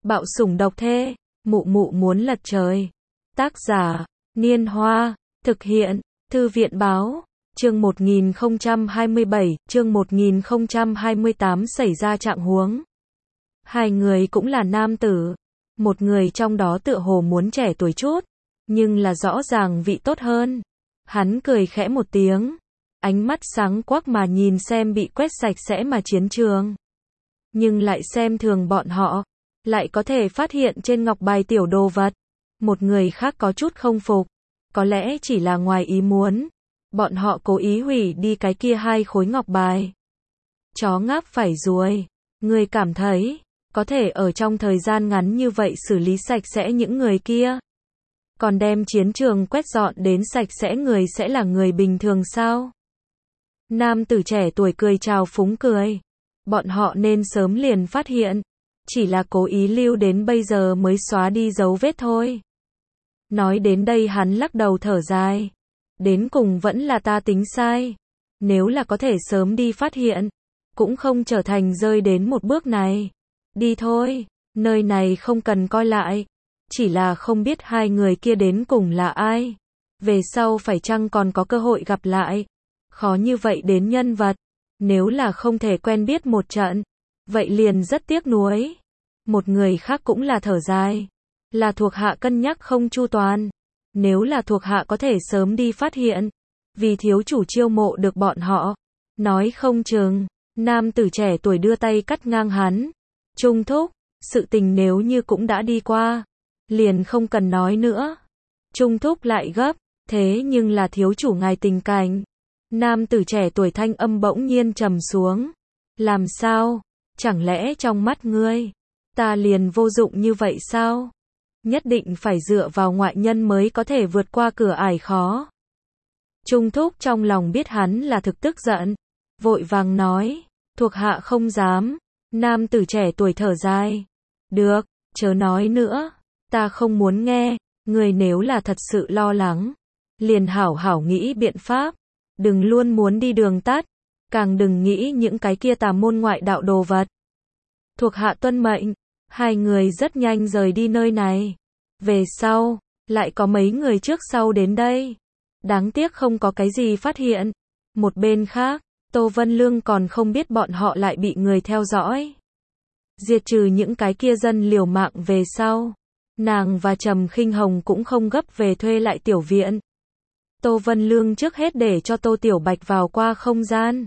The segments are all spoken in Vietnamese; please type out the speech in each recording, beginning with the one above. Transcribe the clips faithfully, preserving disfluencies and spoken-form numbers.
Bạo sủng độc thê, mụ mụ muốn lật trời. Tác giả, Niên Hoa, thực hiện, Thư viện báo, chương một nghìn không trăm hai mươi bảy, chương một nghìn không trăm hai mươi tám xảy ra trạng huống. Hai người cũng là nam tử, một người trong đó tựa hồ muốn trẻ tuổi chút, nhưng là rõ ràng vị tốt hơn. Hắn cười khẽ một tiếng, ánh mắt sáng quắc mà nhìn xem bị quét sạch sẽ mà chiến trường. Nhưng lại xem thường bọn họ, lại có thể phát hiện trên ngọc bài tiểu đồ vật. Một người khác có chút không phục, có lẽ chỉ là ngoài ý muốn. Bọn họ cố ý hủy đi cái kia hai khối ngọc bài. Chó ngáp phải ruồi, người cảm thấy, có thể ở trong thời gian ngắn như vậy xử lý sạch sẽ những người kia. Còn đem chiến trường quét dọn đến sạch sẽ người sẽ là người bình thường sao? Nam tử trẻ tuổi cười chào phúng cười. Bọn họ nên sớm liền phát hiện, chỉ là cố ý lưu đến bây giờ mới xóa đi dấu vết thôi. Nói đến đây hắn lắc đầu thở dài. Đến cùng vẫn là ta tính sai. Nếu là có thể sớm đi phát hiện, cũng không trở thành rơi đến một bước này. Đi thôi, nơi này không cần coi lại. Chỉ là không biết hai người kia đến cùng là ai. Về sau phải chăng còn có cơ hội gặp lại. Khó như vậy đến nhân vật. Nếu là không thể quen biết một trận, vậy liền rất tiếc nuối. Một người khác cũng là thở dài. Là thuộc hạ cân nhắc không chu toàn. Nếu là thuộc hạ có thể sớm đi phát hiện, vì thiếu chủ chiêu mộ được bọn họ. Nói không chừng, nam tử trẻ tuổi đưa tay cắt ngang hắn. Trung thúc, sự tình nếu như cũng đã đi qua, liền không cần nói nữa. Trung thúc lại gấp, thế nhưng là thiếu chủ ngài tình cảnh. Nam tử trẻ tuổi thanh âm bỗng nhiên trầm xuống. Làm sao? Chẳng lẽ trong mắt ngươi, ta liền vô dụng như vậy sao? Nhất định phải dựa vào ngoại nhân mới có thể vượt qua cửa ải khó. Trung thúc trong lòng biết hắn là thực tức giận, vội vàng nói, thuộc hạ không dám. Nam tử trẻ tuổi thở dài. Được, chớ nói nữa, ta không muốn nghe, người nếu là thật sự lo lắng, liền hảo hảo nghĩ biện pháp, đừng luôn muốn đi đường tắt, càng đừng nghĩ những cái kia tà môn ngoại đạo đồ vật. Thuộc hạ tuân mệnh. Hai người rất nhanh rời đi nơi này. Về sau, lại có mấy người trước sau đến đây. Đáng tiếc không có cái gì phát hiện. Một bên khác, Tô Vân Lương còn không biết bọn họ lại bị người theo dõi. Diệt trừ những cái kia dân liều mạng về sau. Nàng và Trầm Khinh Hồng cũng không gấp về thuê lại tiểu viện. Tô Vân Lương trước hết để cho Tô Tiểu Bạch vào qua không gian.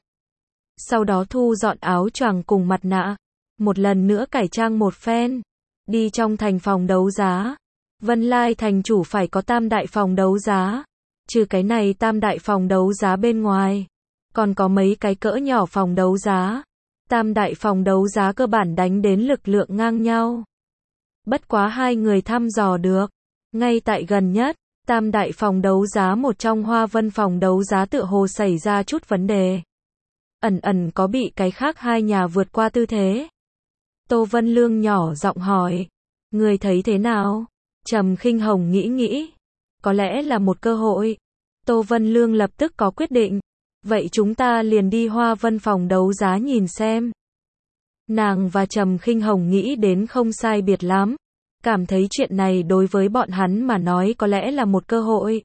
Sau đó thu dọn áo choàng cùng mặt nạ. Một lần nữa cải trang một phen. Đi trong thành phòng đấu giá. Vân Lai thành chủ phải có tam đại phòng đấu giá. Trừ cái này tam đại phòng đấu giá bên ngoài, còn có mấy cái cỡ nhỏ phòng đấu giá. Tam đại phòng đấu giá cơ bản đánh đến lực lượng ngang nhau. Bất quá hai người thăm dò được. Ngay tại gần nhất, tam đại phòng đấu giá một trong Hoa Vân phòng đấu giá tựa hồ xảy ra chút vấn đề. Ẩn ẩn có bị cái khác hai nhà vượt qua tư thế. Tô Vân Lương nhỏ giọng hỏi. Người thấy thế nào? Trầm Khinh Hồng nghĩ nghĩ. Có lẽ là một cơ hội. Tô Vân Lương lập tức có quyết định. Vậy chúng ta liền đi Hoa Vân phòng đấu giá nhìn xem. Nàng và Trầm Khinh Hồng nghĩ đến không sai biệt lắm. Cảm thấy chuyện này đối với bọn hắn mà nói có lẽ là một cơ hội.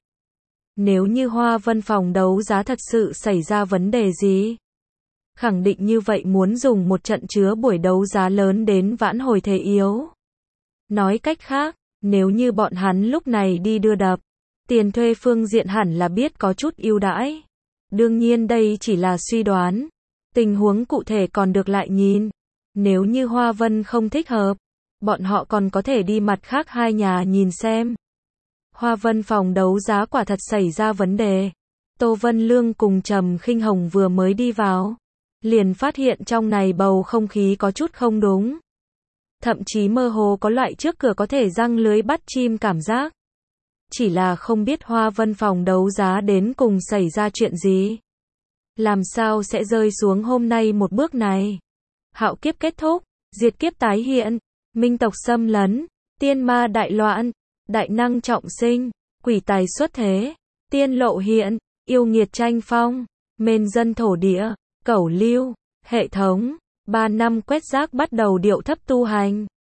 Nếu như Hoa Vân phòng đấu giá thật sự xảy ra vấn đề gì, khẳng định như vậy muốn dùng một trận chứa buổi đấu giá lớn đến vãn hồi thế yếu. Nói cách khác, nếu như bọn hắn lúc này đi đưa đập, tiền thuê phương diện hẳn là biết có chút ưu đãi. Đương nhiên đây chỉ là suy đoán. Tình huống cụ thể còn được lại nhìn. Nếu như Hoa Vân không thích hợp, bọn họ còn có thể đi mặt khác hai nhà nhìn xem. Hoa Vân phòng đấu giá quả thật xảy ra vấn đề. Tô Vân Lương cùng Trầm Khinh Hồng vừa mới đi vào, liền phát hiện trong này bầu không khí có chút không đúng. Thậm chí mơ hồ có loại trước cửa có thể giăng lưới bắt chim cảm giác. Chỉ là không biết Hoa Vân phòng đấu giá đến cùng xảy ra chuyện gì. Làm sao sẽ rơi xuống hôm nay một bước này. Hạo kiếp kết thúc, diệt kiếp tái hiện, minh tộc xâm lấn, tiên ma đại loạn, đại năng trọng sinh, quỷ tài xuất thế, tiên lộ hiện, yêu nghiệt tranh phong, mên dân thổ địa, cẩu lưu, hệ thống. Ba năm quét rác bắt đầu điệu thấp tu hành.